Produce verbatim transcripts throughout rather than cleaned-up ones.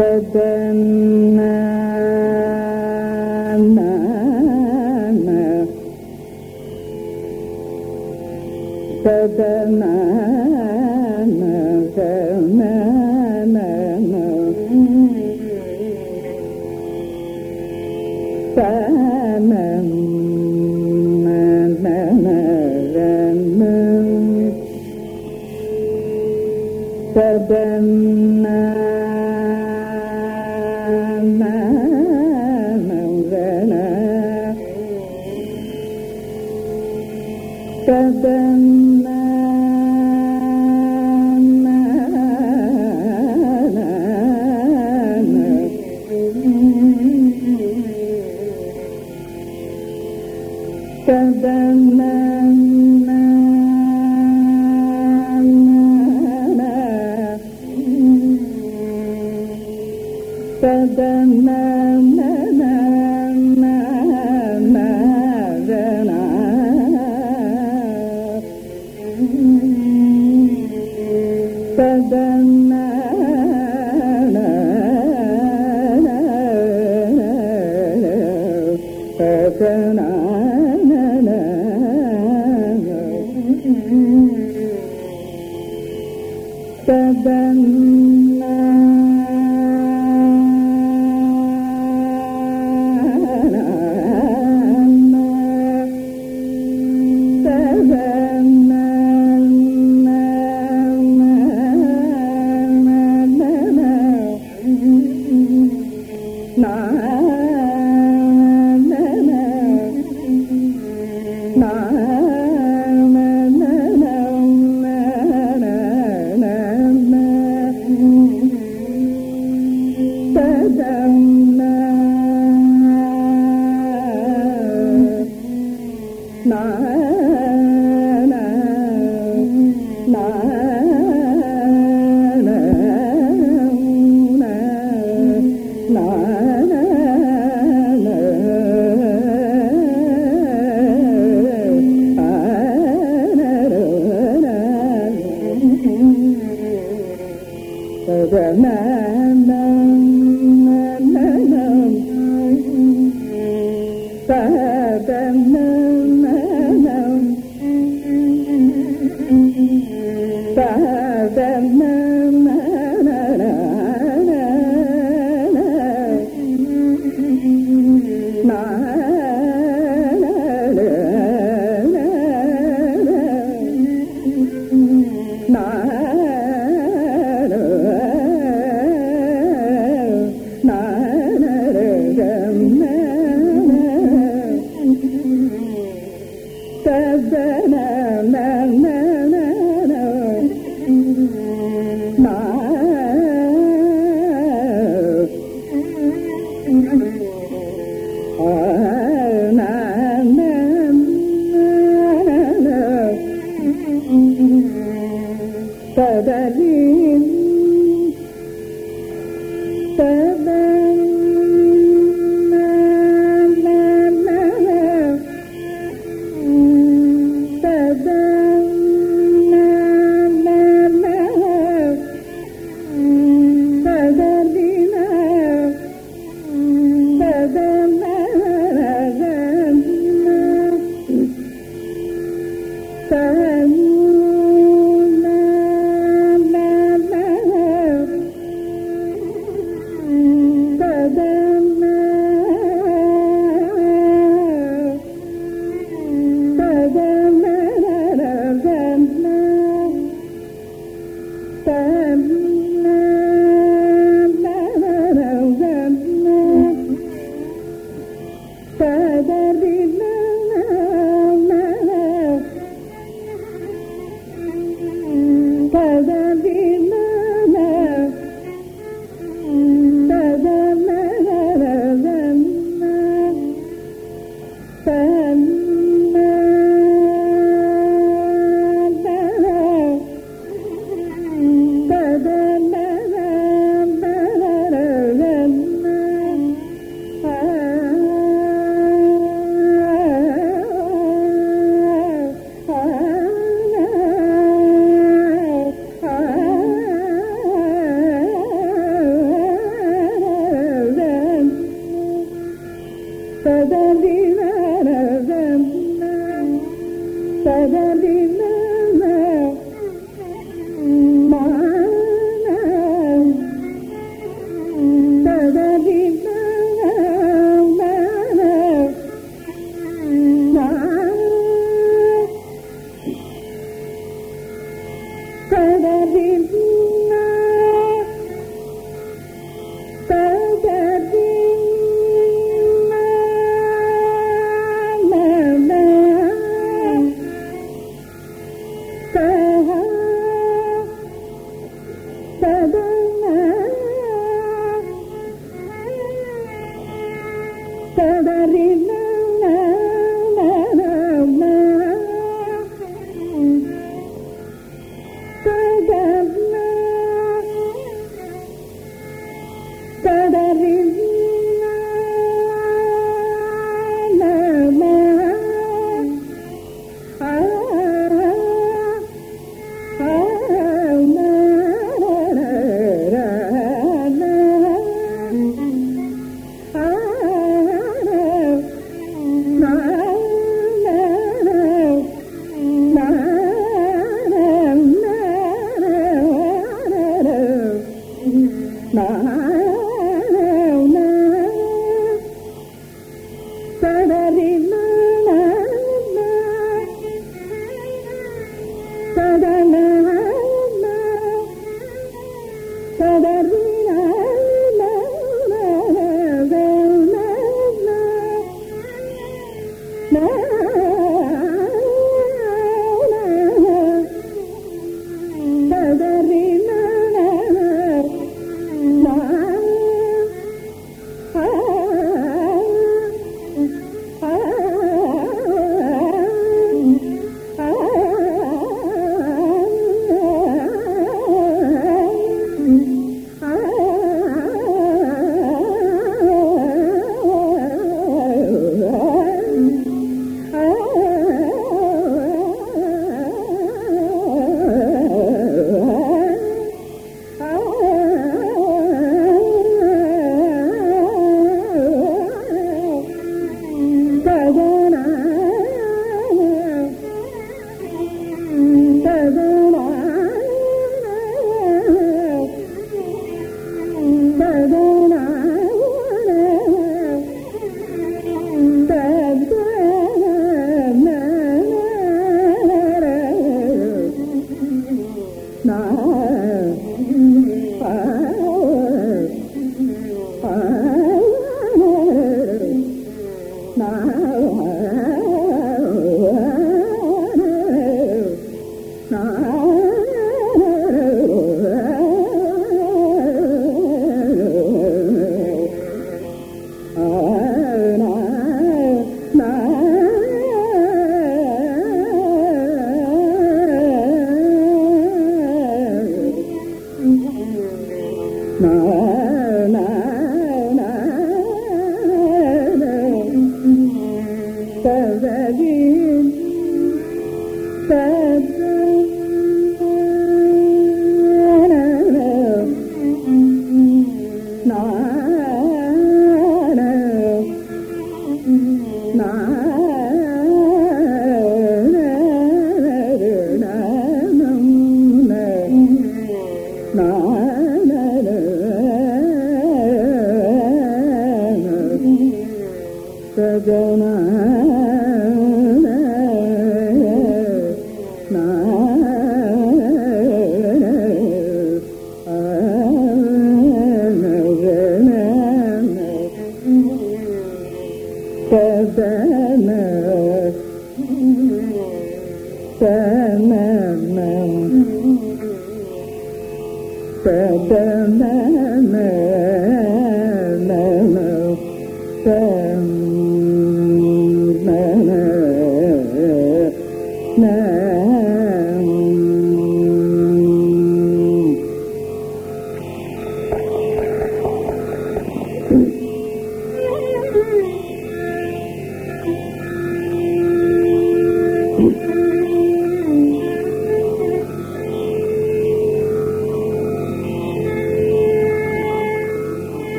na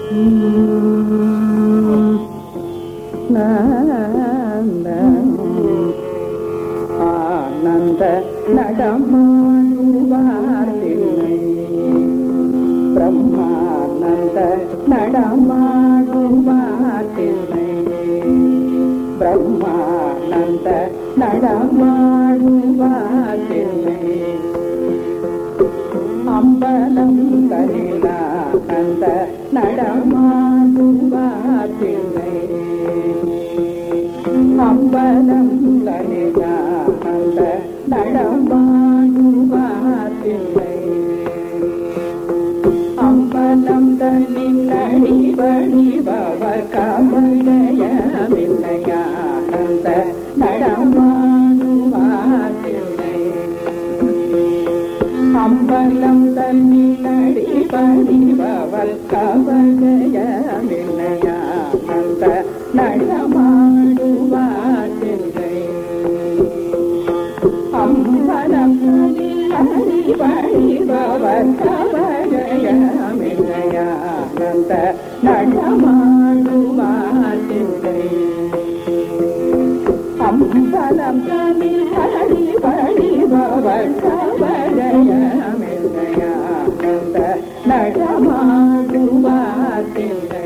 Ananda நடமாடுவார்தில்லை Brahmananda நடமாடுவார்தில்லை Brahmananda நடமாடுவார்தில்லை Ambalam கலிலானந்த நடமாடுவார்தில்லை Ambalam கலிலானந்த நடமாடுவார்தில்லை Ambalam தன்னின் அடிபணிபவர் கமலயமில்லையானந்த நடமாடுவார்தில்லை Ambalam தன்னின் அடிபணிபவர் கமலயமில்லையானந்த நடமாடுவார்தில்லை Ambalam அடிபணிபவர் கமலயமில்லையானந்த நடமாடுவார்தில்லை Ambalam தன்னின் அடிபணிபவர் கமலயமில்லையானந்த நடமாடுவார்தில்லை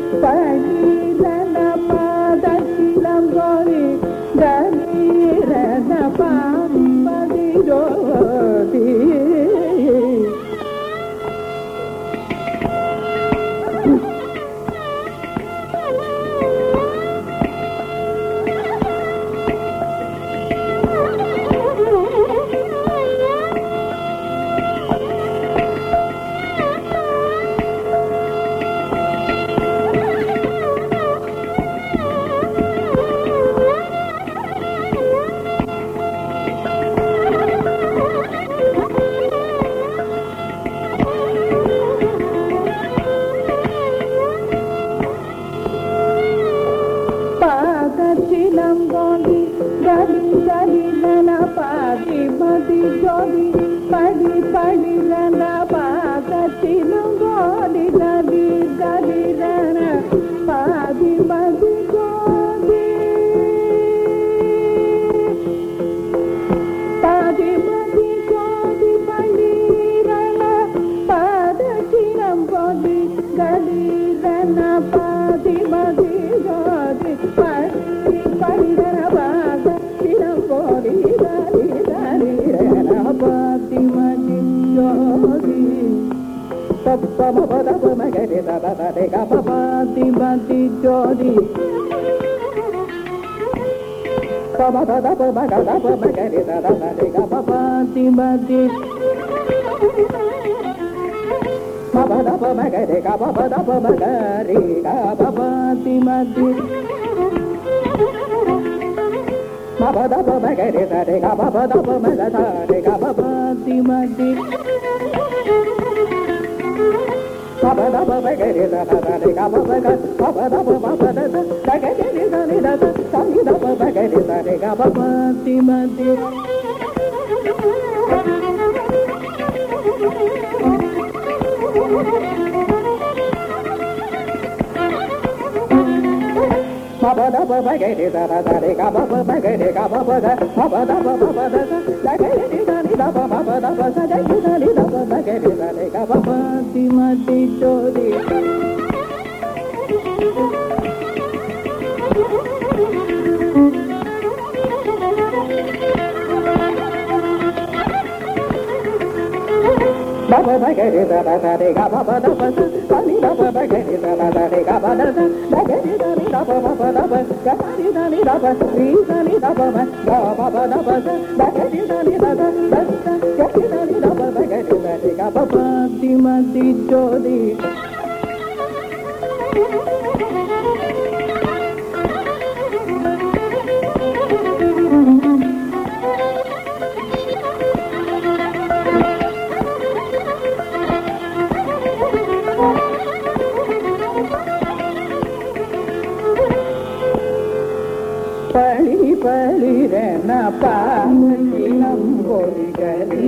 Gadi dali dana padi madi jodi padi padi dana pagati nangodi dali dali dana padi madi jodi padi madi jodi padi dana pagati nangodi dali dana padi madi jodi padi padi dana pagati nangodi dali dali dana padi madi jodi Papa pada pemagari tada tada ga papa di mati jodi Papa pada pemagari pemagari tada tada ga papa di mati Papa pada pemagari ga papa pada pemagari ga papa di mati Papa pada pemagari tada ga papa pada pemagari ga papa di mati Papa da papa gari da da da ga papa ga papa da papa da da da gari da ni da da sa ni da papa gari da ga papa ti ma ti Papa da papa gari da da da ga papa gari ga papa da papa da papa da da gari da ni da papa da papa da gari da ni da papa gari da ga papa ti ma ti jodi Papa gari da da da ga papa da papa da ni da papa gari da da da ga papa da da gari da ni da papa da papa ga ni da ni da papa ri da ni da papa ga papa da papa da gari da ni da da da gari da ni da papa gari da ga papa ti ma ti jodi Pali pali rena pali nambori gari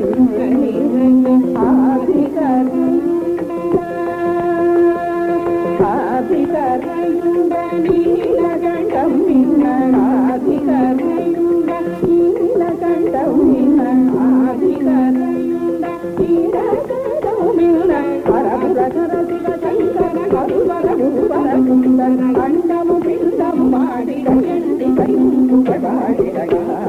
adi gari adi gari yundani lagandam minna adi gari yundani lagandam minna adi gari yundani lagandam minna arabura karadiga sankara karuvara yuvara kundana andamu pindamu maadida endi kayundu padaadida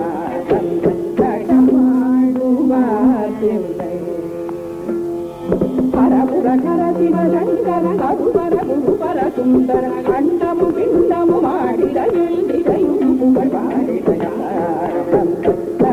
Harapura karadiga sankara karuvara yuvara kundana andamu pindamu maadida endi kayundu padaadida